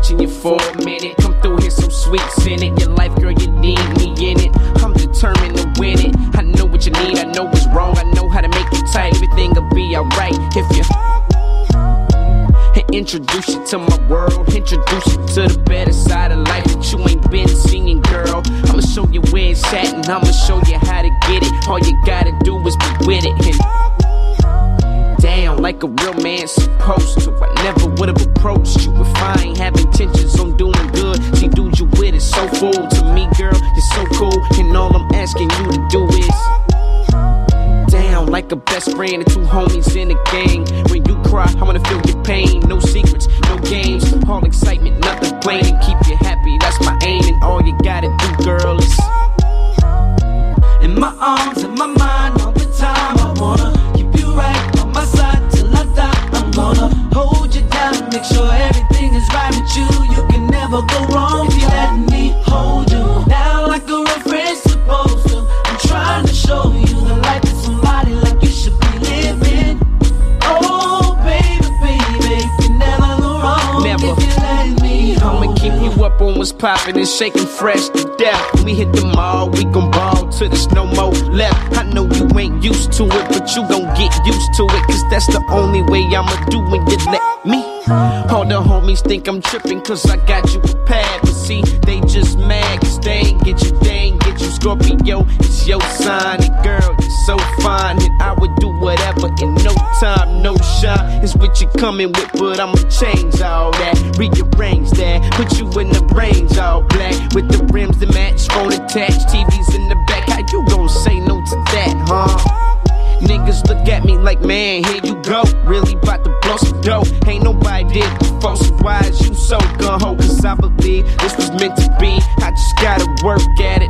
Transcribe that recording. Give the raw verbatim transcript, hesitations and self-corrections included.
watching you for a minute. Come through here so sweet, send it. Your life, girl, you need me in it. I'm determined to win it. I know what you need, I know what's wrong. I know how to make you tight. Everything will be alright if you introduce you to my world. Introduce you to the better side of life that you ain't been seeing, girl. I'ma show you where it's at and I'ma show you how to get it. All you gotta do is be with it and down like a real man supposed to. I never would've approached you if I ain't have intentions on doing good. See, dude, you with it so full to me, girl. You're so cool, and all I'm asking you to do is down like a best friend and two homies in a gang. When you cry, I wanna feel your pain. No secrets, no games, all excitement, nothing plain. And keep you happy, that's my aim. And all you gotta do, girl, is in my arms, in my mind, all the time. I wanna keep you right on my side till I die. I'm gonna hold you down, make sure everything is right with you. You can never go wrong if you let me hold you down like a real friend's supposed to. I'm trying to show you the life that somebody like you should be living. Oh, baby, baby, you can never go wrong never. If you let me hold I'ma keep you up on what's poppin' and shaking fresh to death. When we hit the mall, we gon' ball till there's no more left. I know you ain't used to it, but you gon' get used to it, cause that's the only way I'ma do when you let me. All the homies think I'm trippin' cause I got you prepared, but see, they just mad cause they ain't get you, they ain't get you. Scorpio, it's your sign, and girl, you're so fine, and I would do whatever in no time, no shine. It's what you coming with, but I'ma change all that, rearrange that, put you in the range all black, with the rims that match, phone attached, T Vs in the back. How you gon' say no to that, huh? Niggas look at me like, man, here you go. Really bout to blow some dough. Ain't nobody did before, so why is you so gun-ho? Cause I believe this was meant to be. I just gotta work at it.